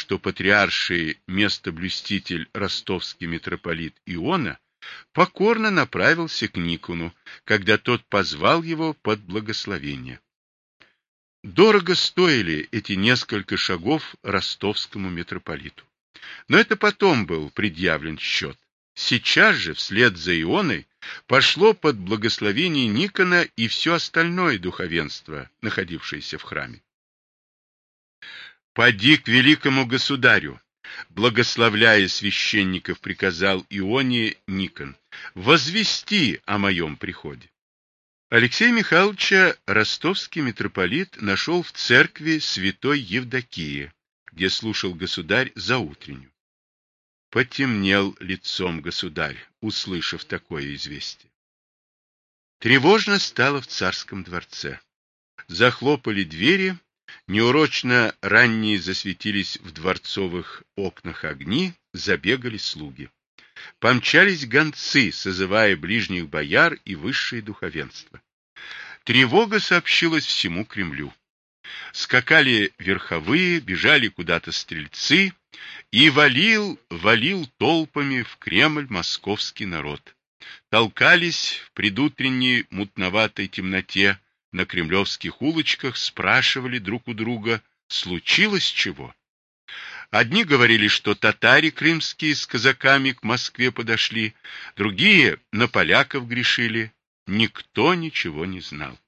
что патриарший местоблюститель ростовский митрополит Иона покорно направился к Никону, когда тот позвал его под благословение. Дорого стоили эти несколько шагов ростовскому митрополиту. Но это потом был предъявлен счет. Сейчас же, вслед за Ионой, пошло под благословение Никона и все остальное духовенство, находившееся в храме. «Поди к великому государю», благословляя священников, приказал Ионе Никон, возвести о моем приходе. Алексея Михайловича ростовский митрополит нашел в церкви святой Евдокии, где слушал государь заутреннюю. Потемнел лицом государь, услышав такое известие. Тревожно стало в царском дворце. Захлопали двери, неурочно ранние засветились в дворцовых окнах огни, забегали слуги. Помчались гонцы, созывая ближних бояр и высшее духовенство. Тревога сообщилась всему Кремлю. Скакали верховые, бежали куда-то стрельцы, и валил толпами в Кремль московский народ. Толкались в предутренней мутноватой темноте на кремлевских улочках, спрашивали друг у друга, случилось чего. Одни говорили, что татари крымские с казаками к Москве подошли, другие на поляков грешили. Никто ничего не знал.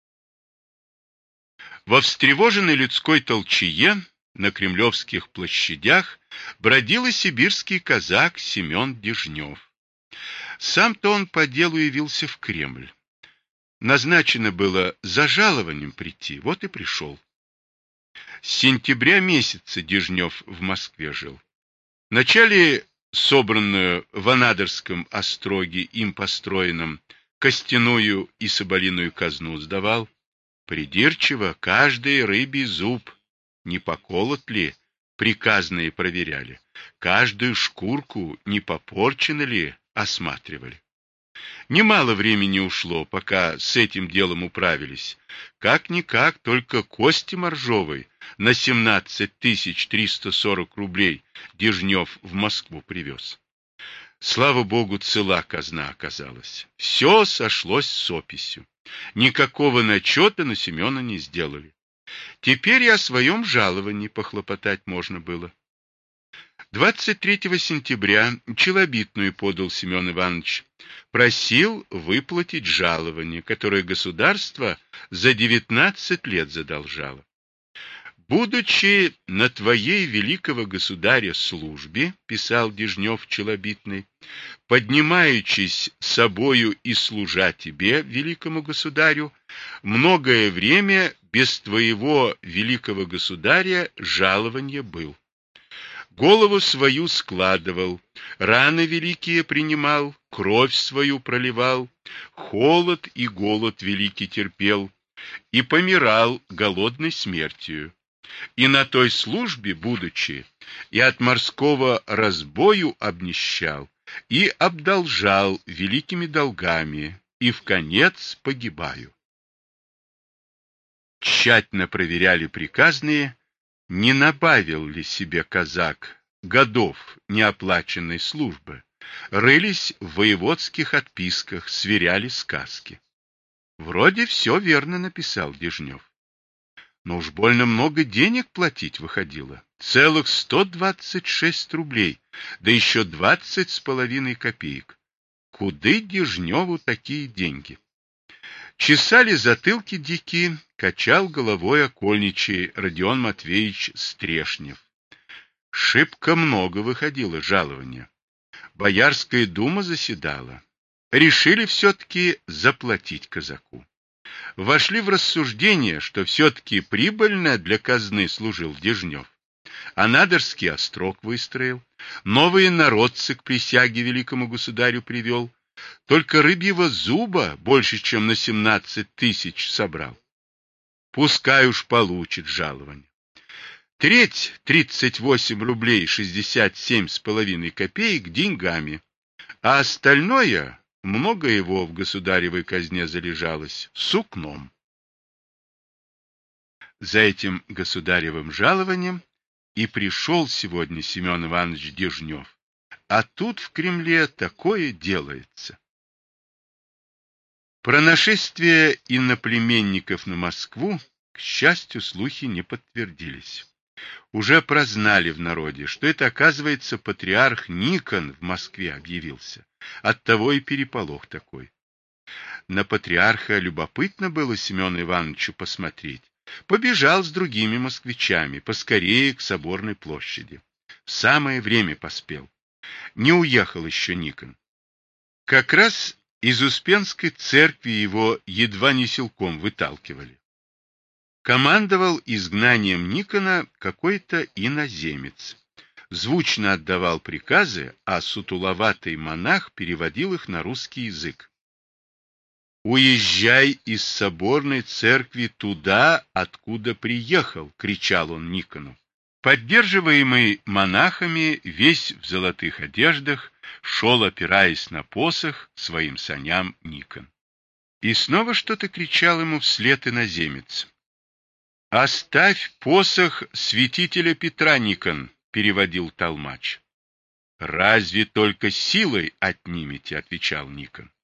Во встревоженной людской толчее на кремлевских площадях бродил и сибирский казак Семен Дежнев. Сам-то он по делу явился в Кремль. Назначено было за жалованием прийти, вот и пришел. С сентября месяца Дежнев в Москве жил. Вначале собранную в Анадырском остроге им построенном костяную и соболиную казну сдавал. Придирчиво каждый рыбий зуб, не поколот ли, приказные проверяли. Каждую шкурку, не попорчена ли, осматривали. Немало времени ушло, пока с этим делом управились. Как-никак только кости моржовой на 17 340 рублей Дежнев в Москву привез. Слава богу, цела казна оказалась. Все сошлось с описью. Никакого начета на Семена не сделали. Теперь и о своем жаловании похлопотать можно было. 23 сентября челобитную подал Семен Иванович. Просил выплатить жалование, которое государство за 19 лет задолжало. «Будучи на твоей великого государя службе, — писал Дежнев челобитный, — поднимаючись собою и служа тебе, великому государю, многое время без твоего великого государя жалование был. Голову свою складывал, раны великие принимал, кровь свою проливал, холод и голод великий терпел, и помирал голодной смертью. И на той службе, будучи, и от морского разбою обнищал, и обдолжал великими долгами, и вконец погибаю». Тщательно проверяли приказные, не набавил ли себе казак годов неоплаченной службы, рылись в воеводских отписках, сверяли сказки. Вроде все верно написал Дежнев. Но уж больно много денег платить выходило. Целых 126 рублей, да еще 20,5 копеек. Куды Дежневу такие деньги? Чесали затылки дики, качал головой окольничий Родион Матвеевич Стрешнев. Шибко много выходило жалования. Боярская дума заседала. Решили все-таки заплатить казаку. Вошли в рассуждение, что все-таки прибыльно для казны служил Дежнев. Анадырский острог выстроил, новые народцы к присяге великому государю привел, только рыбьего зуба больше, чем на 17 000 собрал. Пускай уж получит жалование. Треть, 38 рублей 67,5 копеек деньгами, а остальное, много его в государевой казне залежалось, сукном. За этим государевым жалованием и пришел сегодня Семен Иванович Дежнев. А тут в Кремле такое делается. Про нашествие иноплеменников на Москву, к счастью, слухи не подтвердились. Уже прознали в народе, что это, оказывается, патриарх Никон в Москве объявился. Оттого и переполох такой. На патриарха любопытно было Семену Ивановичу посмотреть. Побежал с другими москвичами поскорее к Соборной площади. В самое время поспел. Не уехал еще Никон. Как раз из Успенской церкви его едва не силком выталкивали. Командовал изгнанием Никона какой-то иноземец. Звучно отдавал приказы, а сутуловатый монах переводил их на русский язык. «Уезжай из соборной церкви туда, откуда приехал!» — кричал он Никону. Поддерживаемый монахами, весь в золотых одеждах, шел, опираясь на посох, своим саням Никон. И снова что-то кричал ему вслед иноземец. «Оставь посох святителя Петра, Никон!» — переводил толмач. «Разве только силой отнимете?» — отвечал Никон.